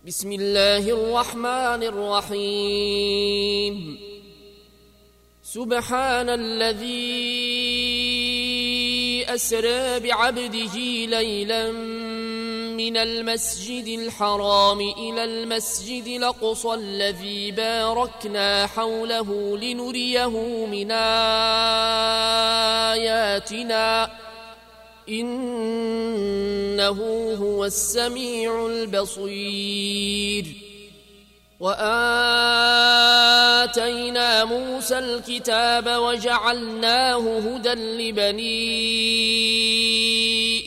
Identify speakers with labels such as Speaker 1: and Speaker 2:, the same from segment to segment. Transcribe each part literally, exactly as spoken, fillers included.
Speaker 1: بسم الله الرحمن الرحيم. سبحان الذي أسرى بعبده ليلا من المسجد الحرام إلى المسجد الأقصى الذي باركنا حوله لنريه من آياتنا إنه هو السميع البصير. وآتينا موسى الكتاب وجعلناه هدى لبني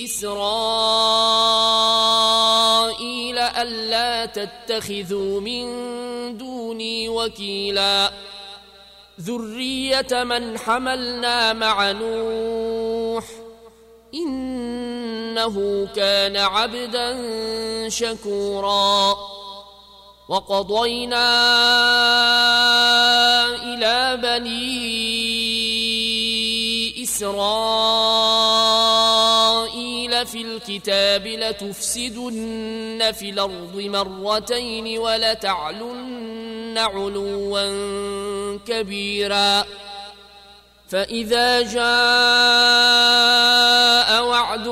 Speaker 1: إسرائيل ألا تتخذوا من دوني وكيلا ذرية من حملنا مع نوح إنه كان عبدا شكورا. وقضينا إلى بني إسرائيل في الكتاب لتفسدن في الأرض مرتين ولتعلن علوا كبيرا. فإذا جاء وعد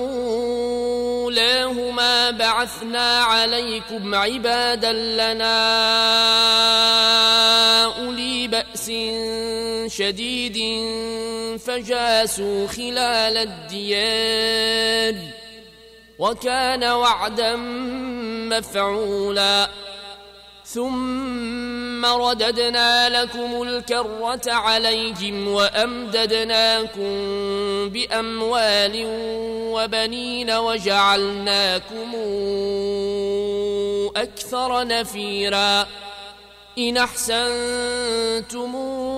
Speaker 1: أولاهما بعثنا عليكم عبادا لنا أولي بأس شديد فجاسوا خلال الديار وكان وعدا مفعولا. ثم رددنا لكم الكرة عليهم وأمددناكم بأموال وبنين وجعلناكم أكثر نفيرا. إن أحسنتم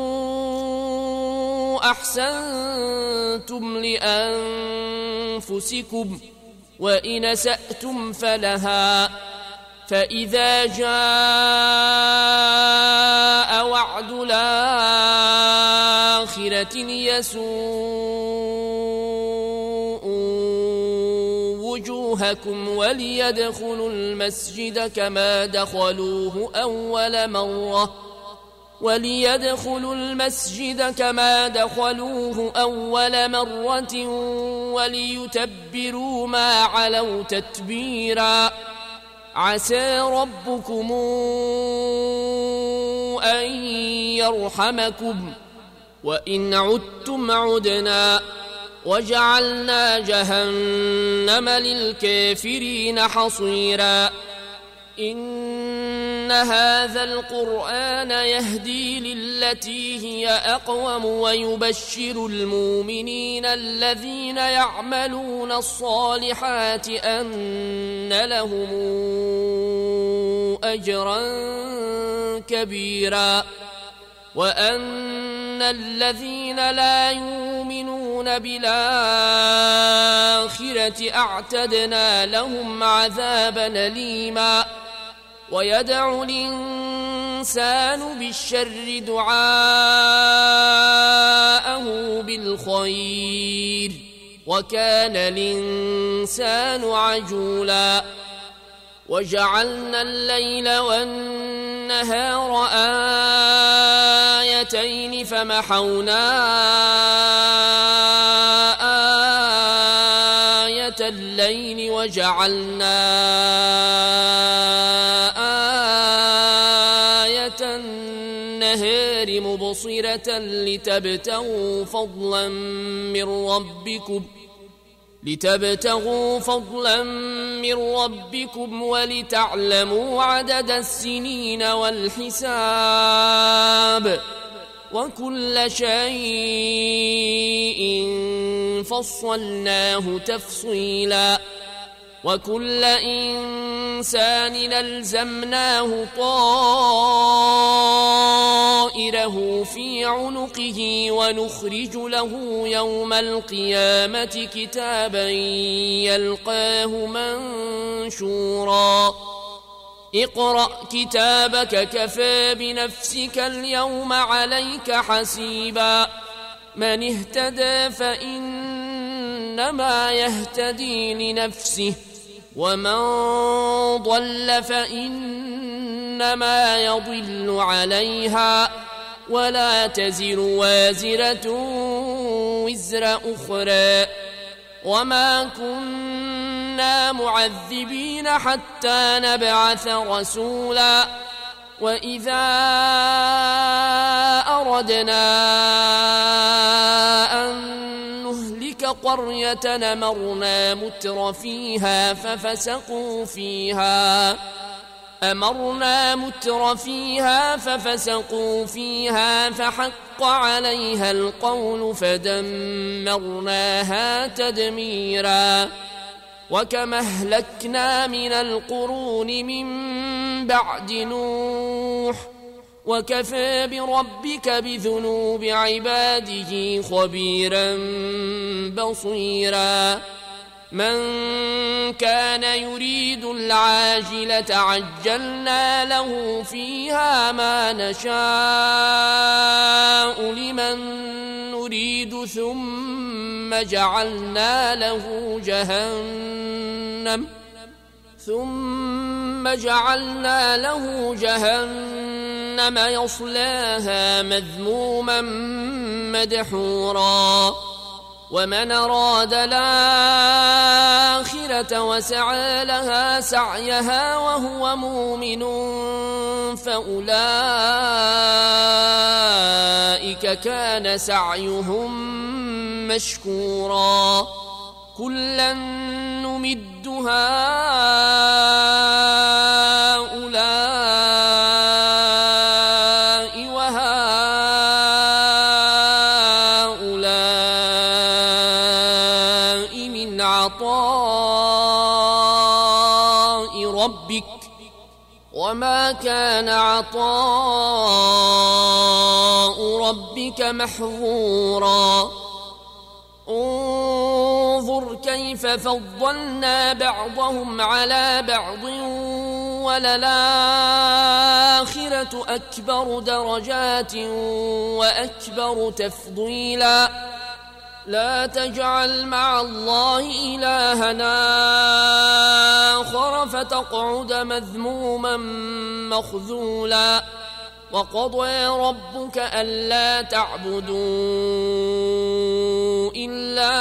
Speaker 1: أحسنتم لأنفسكم وإن أسأتم فلها. فإذا جاء وعد الآخرة ليسوء وجوهكم وليدخلوا المسجد كما دخلوه أول مرة وليدخلوا المسجد كما دخلوه أول مرة وليتبروا ما علوا تتبيرا. عسى ربكم أن يرحمكم وإن عدتم عدنا وجعلنا جهنم للكافرين حصيرا. إن هذا القرآن يهدي للتي هي أقوم ويبشر المؤمنين الذين يعملون الصالحات أن لهم أجرا كبيرا وأن الذين لا يؤمنون بالآخرة أعتدنا لهم عذابا أليما. ويدعو الإنسان بالشر دعاءه بالخير وكان الإنسان عجولا. وجعلنا الليل والنهار آيتين فمحونا آية الليل وجعلنا آية النهار مبصرة لتبتغوا فضلا من ربكم لتبتغوا فضلا من ربكم ولتعلموا عدد السنين والحساب وكل شيء فصلناه تفصيلا. وكل إنسان ألزمناه طائره في عنقه ونخرج له يوم القيامة كتابا يلقاه منشورا. اقرأ كتابك كفى بنفسك اليوم عليك حسيبا. من اهتدى فإنما يهتدي لنفسه ومن ضل فإنما يضل عليها ولا تزر وازرة وزر أخرى وما كنا معذبين حتى نبعث رسولا وإذا أردنا أن نهلك قرية أمرنا متر فيها ففسقوا فيها أمرنا متر فيها ففسقوا فيها فحق عليها القول فدمرناها تدميرا وكما أهلكنا من القرون من بعد نوح وكفى بربك بذنوب عباده خبيرا بصيرا من كان يريد العاجلة عجلنا له فيها ما نشاء لمن نريد ثم جعلنا له جهنم ثم جعلنا له جهنم يصلاها مذموما مدحورا ومن أراد الآخرة وسعى لها سعيها وهو مؤمن فأولئك كان سعيهم مشكورا كلا نمد هؤلاء وهؤلاء من عطاء ربك وما كان عطاء ربك محظورا انظر كيف فضلنا بعضهم على بعض وللآخرة أكبر درجات وأكبر تفضيلا لا تجعل مع الله إلهنا آخر فتقعد مذموما مخذولا وقضى ربك ألا تعبدوا إلا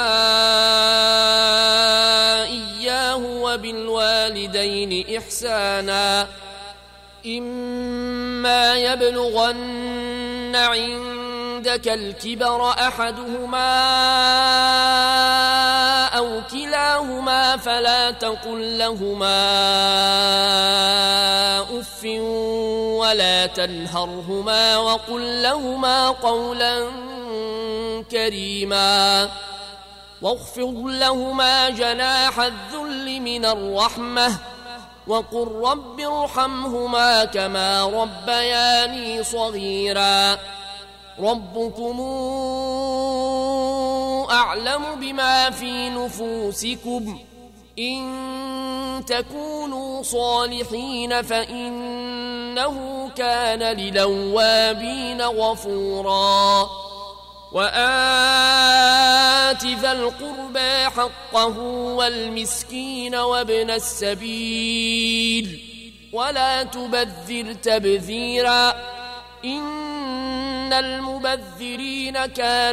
Speaker 1: إياه وبالوالدين إحسانا إما يبلغن عندك الكبر أحدهما أو كلاهما فلا تقل لهما أف ولا تنهرهما وقل لهما قولا كريما واخفض لهما جناح الذل من الرحمة وقل رب ارحمهما كما ربياني صغيرا ربكم أعلم بما في نفوسكم إن تكونوا صالحين فإنه كان للأوابين غفورا وآت ذا القربى حقه والمسكين وابن السبيل ولا تبذر تبذيرا إن المبذرين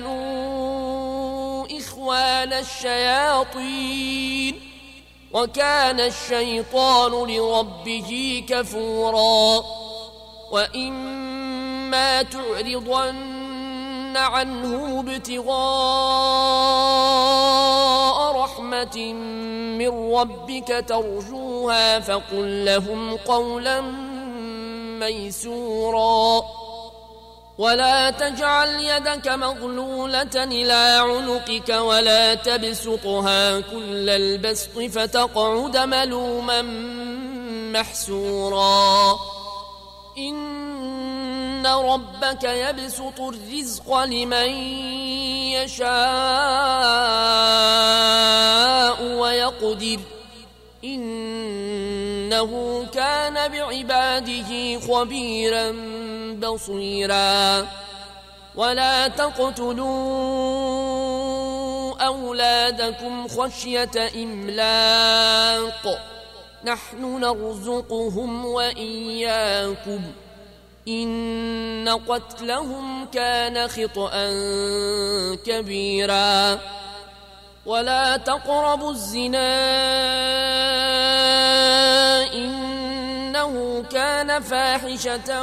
Speaker 1: كانوا إخوان الشياطين وكان الشيطان لربه كفورا وإما تعرضن عنه ابتغاء رحمة من ربك ترجوها فقل لهم قولا ميسورا ولا تجعل يدك مغلولة إلى عنقك ولا تبسطها كل البسط فتقعد ملوما محسورا إن ربك يبسط الرزق لمن يشاء ويقدر إنه كان بعباده خبيرا بصيرا ولا تقتلوا أولادكم خشية إملاق نحن نرزقهم وإياكم إن قتلهم كان خطأ كبيرا ولا تقربوا الزنا إنه كان فاحشة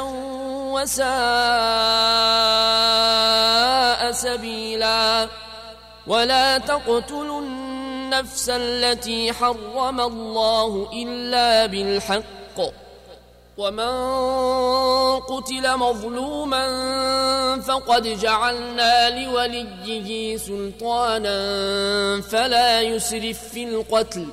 Speaker 1: وساء سبيلا ولا تقتلوا النفس التي حرم الله إلا بالحق ومن قتل مظلوما فقد جعلنا لوليه سلطانا فلا يسرف في القتل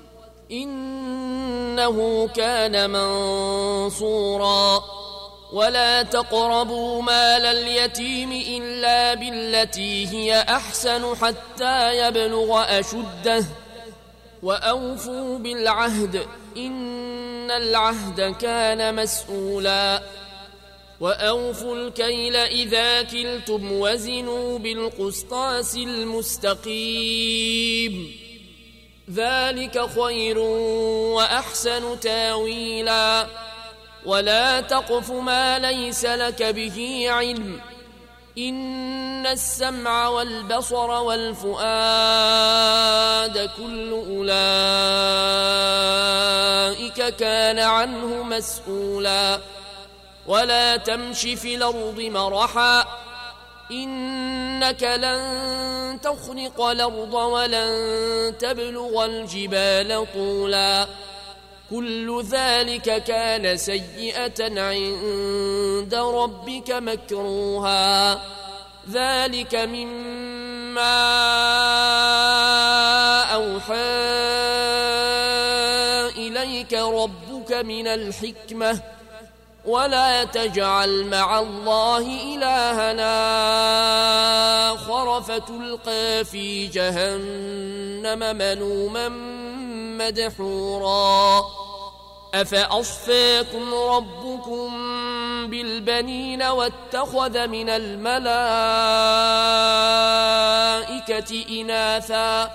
Speaker 1: إنه كان منصورا ولا تقربوا مال اليتيم إلا بالتي هي أحسن حتى يبلغ أشده وأوفوا بالعهد إن العهد كان مسؤولا وأوفوا الكيل إذا كلتم وزنوا بالقسطاس المستقيم ذلك خير وأحسن تاويلا ولا تقف ما ليس لك به علم إن السمع والبصر والفؤاد كل أولئك كان عنه مسؤولا ولا تمش في الأرض مرحا إنك لن تخرق الأرض ولن تبلغ الجبال طولا كل ذلك كان سيئة عند ربك مكروها ذلك مما أوحى إليك ربك من الحكمة ولا تجعل مع الله إلهنا آخر فتلقى في جهنم ملوما مدحورا أفأصفاكم ربكم بالبنين واتخذ من الملائكة إناثا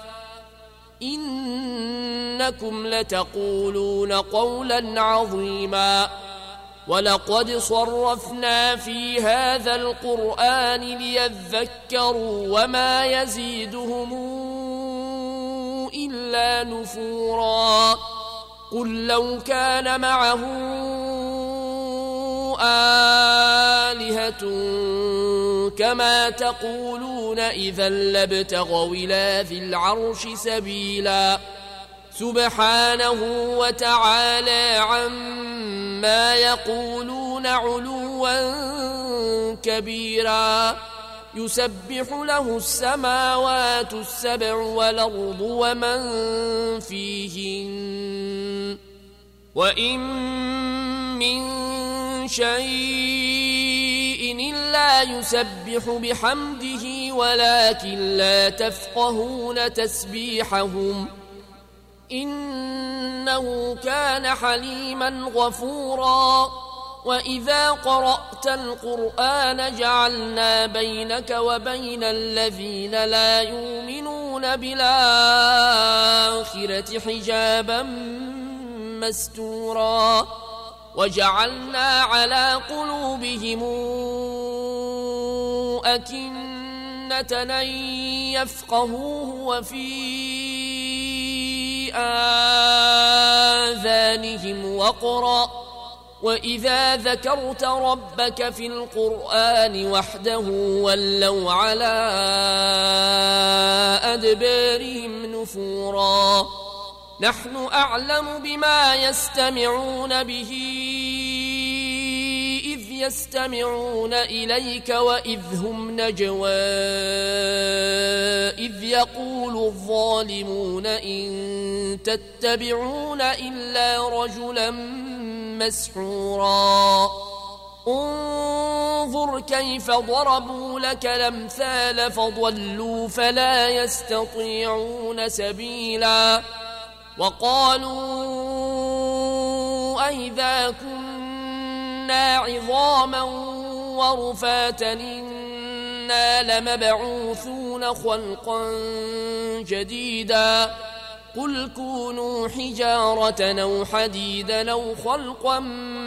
Speaker 1: إنكم لتقولون قولا عظيما ولقد صرفنا في هذا القرآن ليذكروا وما يزيدهم إلا نفورا قل لو كان معه آلهة كما تقولون إذا لابتغوا إلى ذي العرش سبيلا سبحانه وتعالى عما يقولون علوا كبيرا يسبح له السماوات السبع والأرض ومن فيهن وإن من شيء إلا يسبح بحمده ولكن لا تفقهون تسبيحهم إنه كان حليما غفورا وإذا قرأت القرآن جعلنا بينك وبين الذين لا يؤمنون بالآخرة حجابا مستورا وجعلنا على قلوبهم أكنة أن يفقهوه وفي آذانهم وقرا وإذا ذكرت ربك في القرآن وحده ولوا على أدبارهم نفورا نحن أعلم بما يستمعون به إذ يستمعون إليك وإذ هم نجوى إذ يقول الظالمون إن تتبعون إلا رجلا مسحورا انظر كيف ضربوا لك الأمثال فضلوا فلا يستطيعون سبيلا وقالوا أئذا كنا عظاما ورفاتا إنا لمبعوثون خلقا جديدا قل كونوا حجارة أو حديدا أو خلقا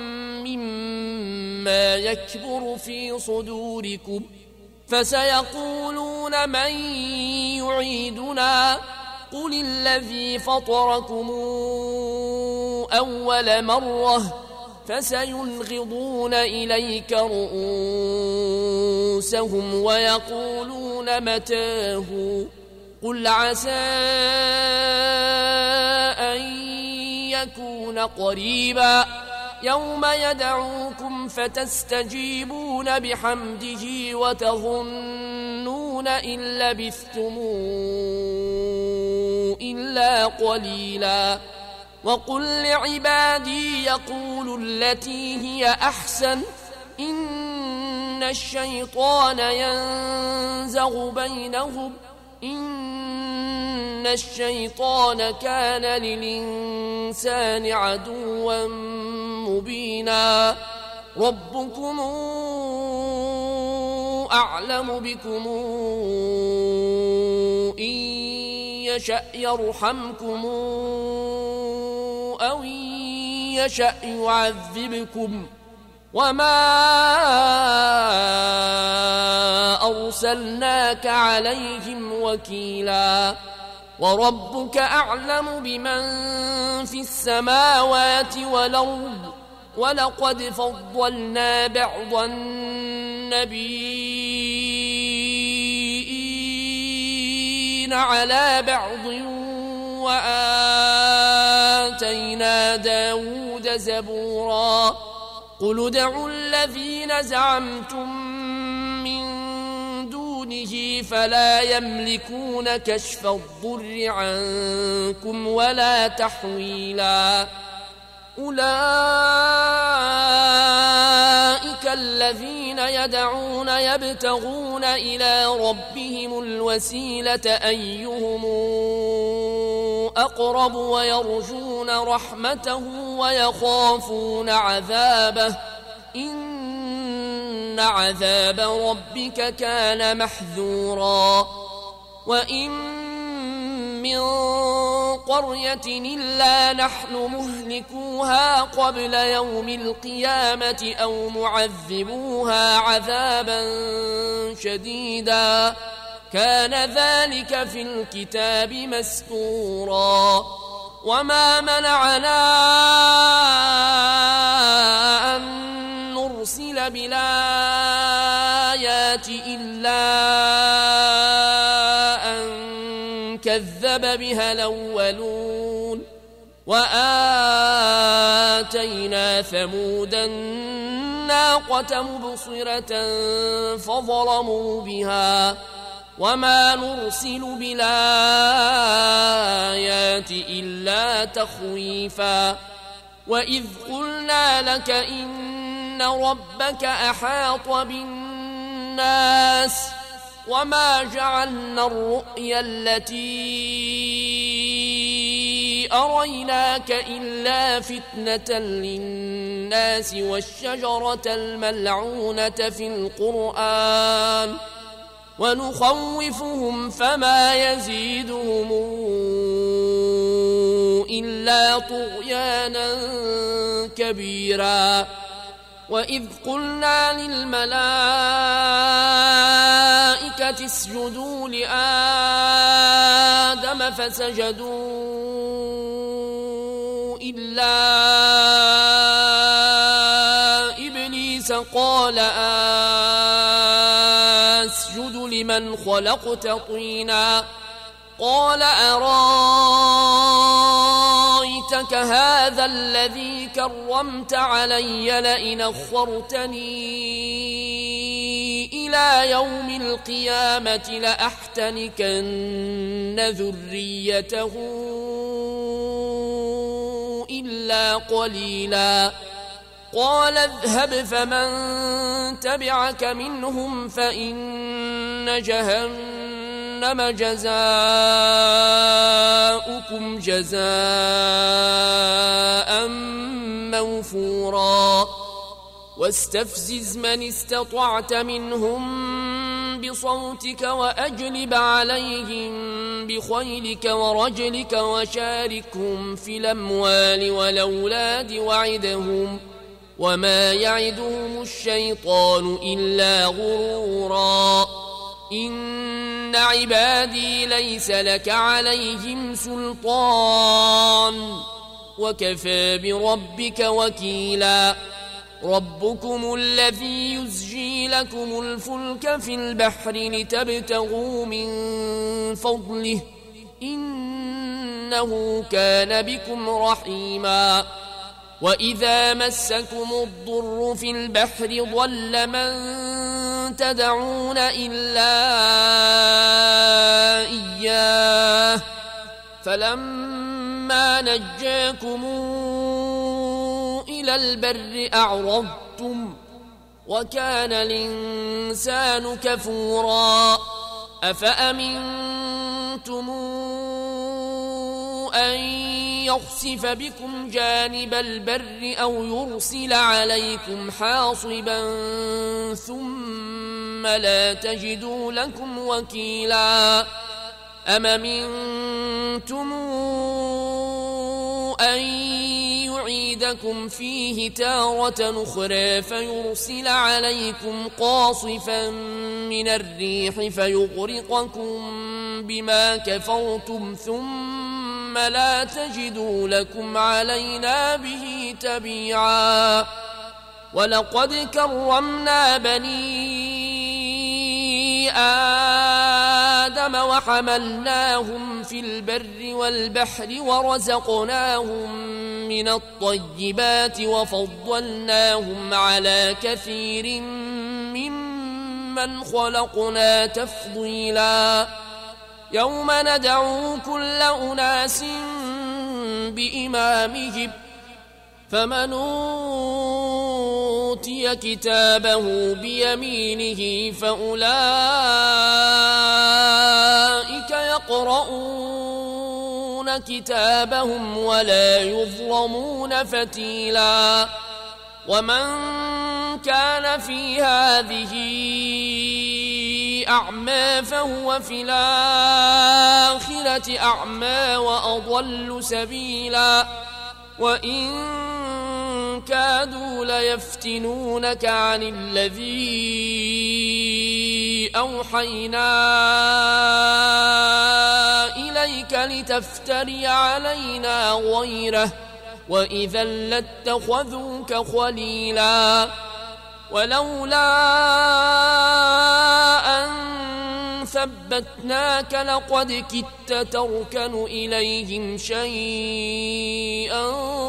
Speaker 1: مما يكبر في صدوركم فسيقولون من يعيدنا قل الذي فطركم أول مرة فسينغضون إليك رؤوسهم ويقولون متاه قل عسى أن يكون قريبا يوم يدعوكم فتستجيبون بحمده وتظنون إن لبثتم إلا قليلا وقل لعبادي يقولوا التي هي أحسن إن الشيطان ينزغ بينهم إن الشيطان كان للإنسان عدوا مبينا ربكم أعلم بكم إن يشأ يرحمكم أو يشأ يعذبكم وما أرسلناك عليهم وكيلا وربك أعلم بمن في السماوات والأرض ولقد فضلنا بعض النبيين على بعض وآتينا داود زبورا قل ادعوا الذين زعمتم من دونه فلا يملكون كشف الضر عنكم ولا تحويلا أولئك الذين يدعون يبتغون إلى ربهم الوسيلة أيهم أقرب ويرجون رحمته ويخافون عذابه إن عذاب ربك كان محذورا وإن من قرية إلا نحن مهلكوها قبل يوم القيامة أو معذبوها عذابا شديدا كان ذلك في الكتاب مسطورا وما منعنا أن نرسل بالآيات إلا أن كذب بها الأولون وآتينا ثمود الناقة مبصرة فظلموا بها وما نرسل بالآيات إلا تخويفا وإذ قلنا لك إن ربك أحاط بالناس وما جعلنا الرؤيا التي أريناك إلا فتنة للناس والشجرة الملعونة في القرآن ونخوفهم فما يزيدهم إلا طغيانا كبيرا وإذ قلنا للملائكة اسجدوا لآدم فسجدوا إلا إبليس قال أسجد لمن خلقت طينا قال أرايتك هذا الذي كرمت علي لئن أخرتني إلى يوم القيامة لأحتنكن ذريته إلا قليلا قال اذهب فمن تبعك منهم فإن جهنم جزاؤكم جزاء موفورا واستفزز من استطعت منهم بصوتك وأجلب عليهم بخيلك ورجلك وشاركهم في الأموال والأولاد وعدهم وما يعدهم الشيطان إلا غرورا إن عبادي ليس لك عليهم سلطان وكفى بربك وكيلا ربكم الذي يزجي لكم الفلك في البحر لتبتغوا من فضله إنه كان بكم رحيما وإذا مسكم الضر في البحر ضل من تدعون إلا إياه فلما نجاكم إلى البر أعرضتم وكان الإنسان كفورا أفأمنتم أن يخسف بكم جانب البر أو يرسل عليكم حاصبا ثم لا تجدوا لكم وكيلا أم أمنتم أن يعيدكم فيه تارة أخرى فيرسل عليكم قاصفا من الريح فيغرقكم بما كفرتم ثم لا تجدوا لكم علينا به تبيعا ولقد كرمنا بني آدم وحملناهم في البر والبحر ورزقناهم من الطيبات وفضلناهم على كثير ممن خلقنا تفضيلا يوم ندعو كل أناس بإمامهم فمن أوتي كتابه بيمينه فأولئك يقرؤون كتابهم ولا يظلمون فتيلا ومن كان في هذه أعمى فهو في الآخرة أعمى وأضل سبيلا وإن كادوا ليفتنونك عن الذي أوحينا إليك لتفتري علينا غيره وإذا لاتخذوك خليلا ولولا أن ثبتناك لقد كدت تركن إليهم شيئا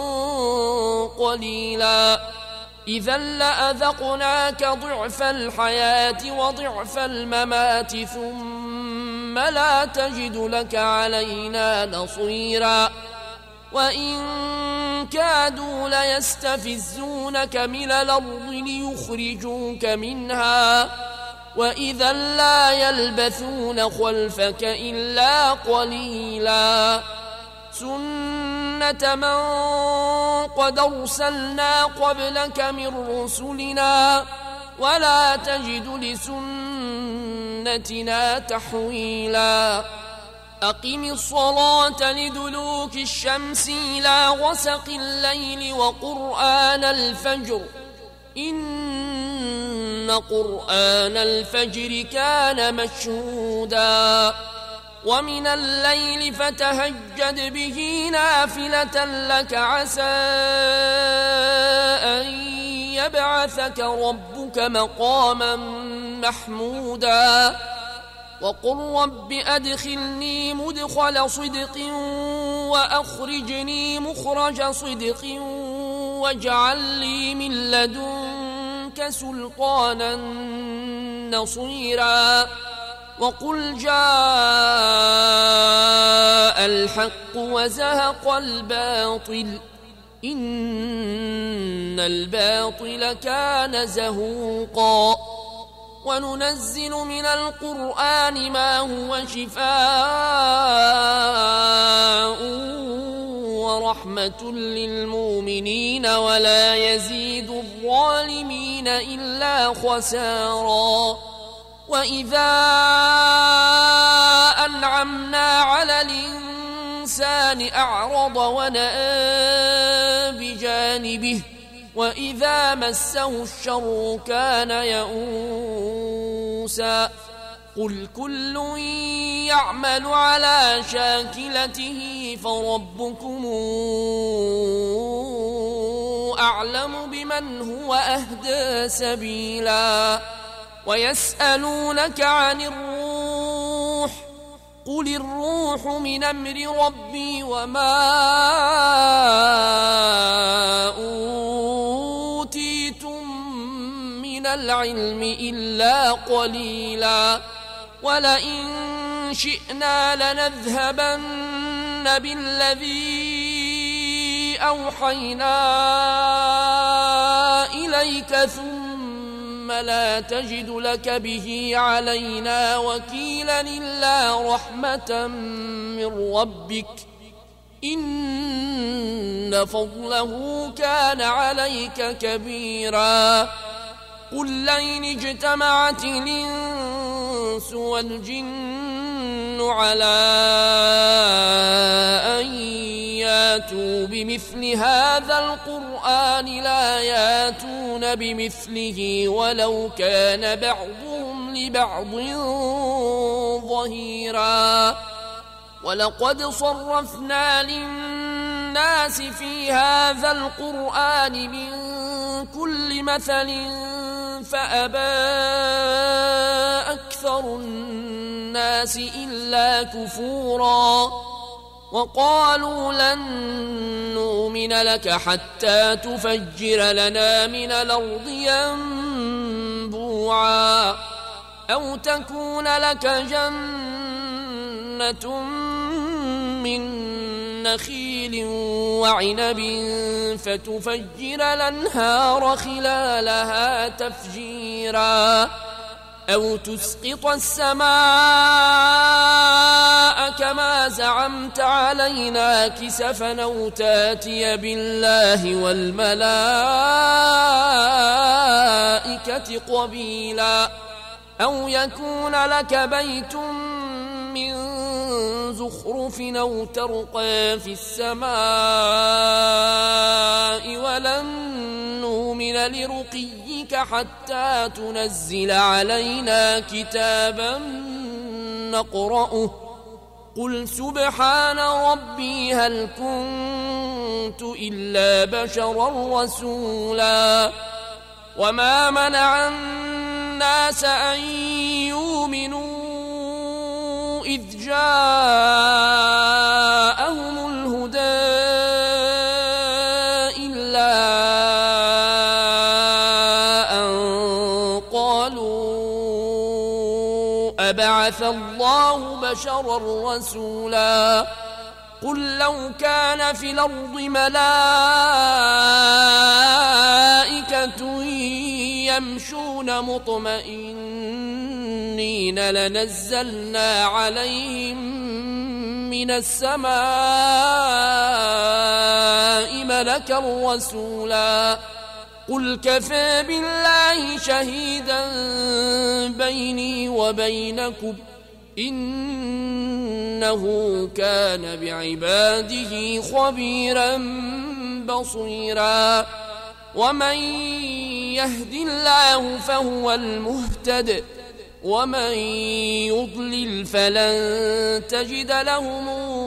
Speaker 1: قليلا إذا لأذقناك ضعف الحياة وضعف الممات ثم لا تجد لك علينا نصيرا وإن كادوا ليستفزونك من الأرض ليخرجوك منها وإذا لا يلبثون خلفك إلا قليلا سنة من قد أرسلنا قبلك من رسلنا ولا تجد لسنتنا تحويلا أقم الصلاة لدلوك الشمس إلى غسق الليل وقرآن الفجر إن قرآن الفجر كان مشهودا ومن الليل فتهجد به نافلة لك عسى أن يبعثك ربك مقاما محمودا وقل رب أدخلني مدخل صدق وأخرجني مخرج صدق واجعل لي من لدنك سلطانا نصيرا وقل جاء الحق وزهق الباطل إن الباطل كان زهوقا وننزل من القرآن ما هو شفاء ورحمة للمؤمنين ولا يزيد الظالمين إلا خسارا وإذا أنعمنا على الإنسان أعرض ونأى بجانبه وإذا مسه الشر كان يئوسا قل كل يعمل على شاكلته فربكم أعلم بمن هو أهدى سبيلا ويسألونك عن الروح قل الروح من أمر ربي وما أوتيتم من العلم إلا قليلا ولئن شئنا لنذهبن بالذي أوحينا إليك ثم لا تجد لك به علينا وكيلا إلا رحمة من ربك إن فضله كان عليك كبيرا قل لئن اجتمعت الإنس والجن على أن ياتوا بمثل هذا القرآن لا ياتون بمثله ولو كان بعضهم لبعض ظهيرا ولقد صرفنا للناس في هذا القرآن من كل مثل فأبى أكثر الناس إلا كفورا وقالوا لن نؤمن لك حتى تفجر لنا من الأرض ينبوعا أو تكون لك جنة من نخيل وعنب فتفجر الأنهار خلالها تفجيرا أو تسقط السماء كما زعمت علينا كسفا أو تاتي بالله والملائكة قبيلا أو يكون لك بيت من زخرف أو ترقى في السماء ولن نؤمن لرقيك حتى تنزل علينا كتابا نقرأه قل سبحان ربي هل كنت إلا بشرا رسولا وما منع الناس أن يؤمنوا إذ جاءهم الهدى إلا أن قالوا أبعث الله بشرا رسولا قل لو كان في الأرض ملائكة يمشون مطمئنين لنزلنا عليهم من السماء ملكا رسولا قل كفى بالله شهيدا بيني وبينكم إنه كان بعباده خبيرا بصيرا ومن يهد الله فهو المهتد ومن يضلل فلن تجد لهم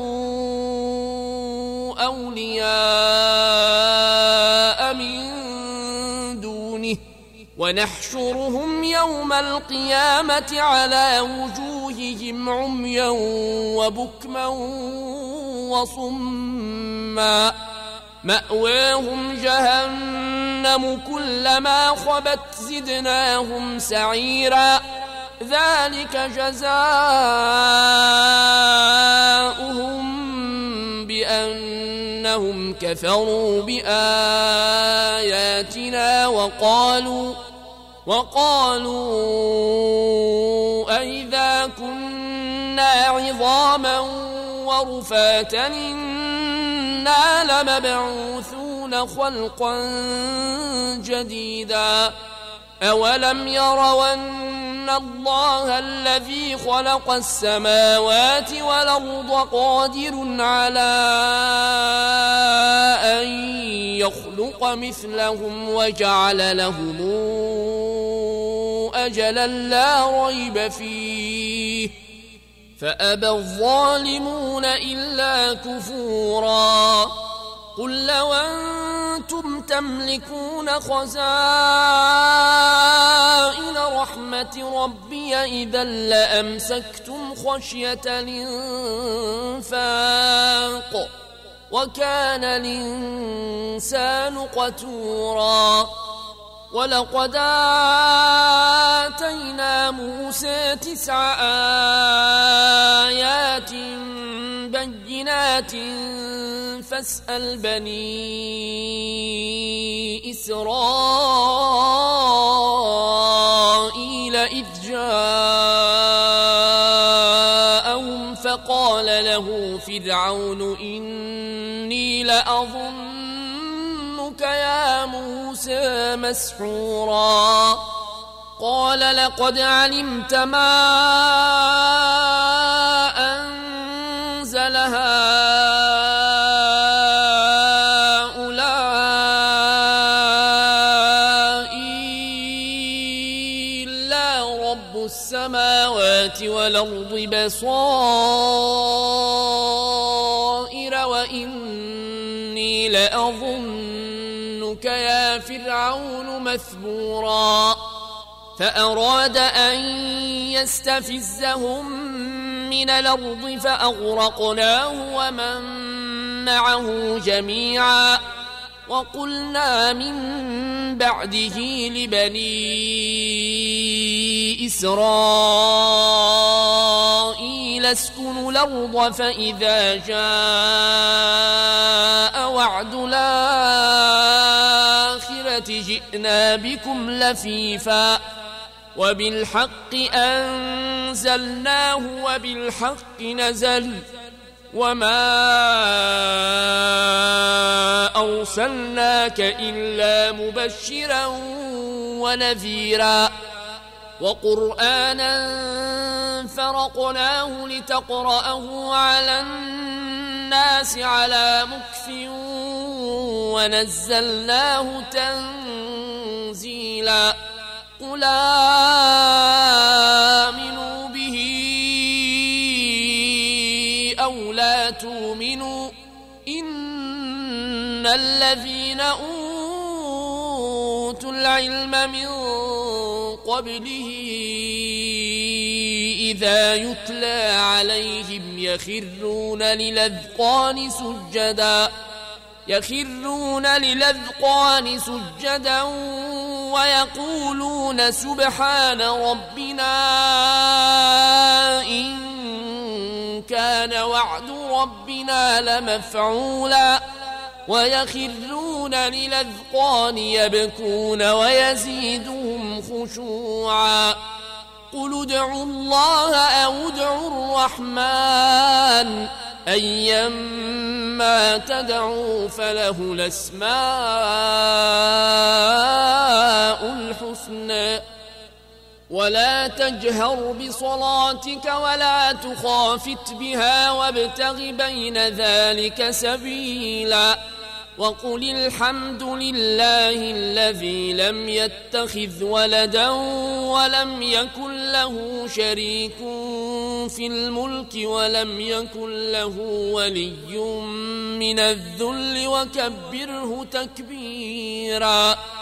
Speaker 1: أولياء من دونه ونحشرهم يوم القيامة على وجوههم عميا وبكما وصما مأواهم جهنم كلما خبت زدناهم سعيرا ذلك جزاؤهم بأنهم كفروا بآياتنا وقالوا وقالوا أئذا كنا عظاما ورفاتا إنا لمبعوثون خلقا جديدا أولم يروا إن الله الذي خلق السماوات والأرض قادر على أن يخلق مثلهم وجعل لهم أجلا لا ريب فيه فأبى الظالمون إلا كفورا قل لو أنتم تملكون خزائن رحمة ربي إذا لأمسكتم خشية الإنفاق وكان الإنسان قتورا ولقد آتينا موسى تسع آيات بينات فاسأل بني إسرائيل إذ جاءهم فقال له فرعون إني لأظنك يا موسى مسحورا قال لقد علمت ما أنزل هؤلاء إلا رب السماوات والأرض بصائر وإني لأظنك يا فرعون مثبورا فأراد أن يستفزهم من الأرض فأغرقناه ومن معه جميعا وقلنا من بعده لبني إسرائيل اسكنوا الأرض فإذا جاء وعد الآخرة جئنا بكم لفيفا وبالحق أنزلناه وبالحق نزل وما أرسلناك إلا مبشرا ونذيرا وقرآنا فرقناه لتقرأه على الناس على مكث ونزلناه تنزيلا قل آمنوا به أو لا تؤمنوا إن الذين أوتوا العلم من قبله إذا يتلى عليهم يخرون للأذقان سجدا يخرون للأذقان سجدا ويقولون سبحان ربنا إن كان وعد ربنا لمفعولا ويخرون للأذقان يبكون ويزيدهم خشوعا قل ادعوا الله أو ادعوا الرحمن أيما تدعوا فله الأسماء الحسنى ولا تجهر بصلاتك ولا تخافت بها وابتغ بين ذلك سبيلا وقل الحمد لله الذي لم يتخذ ولدا ولم يكن له شريك في الملك ولم يكن له ولي من الذل وكبره تكبيرا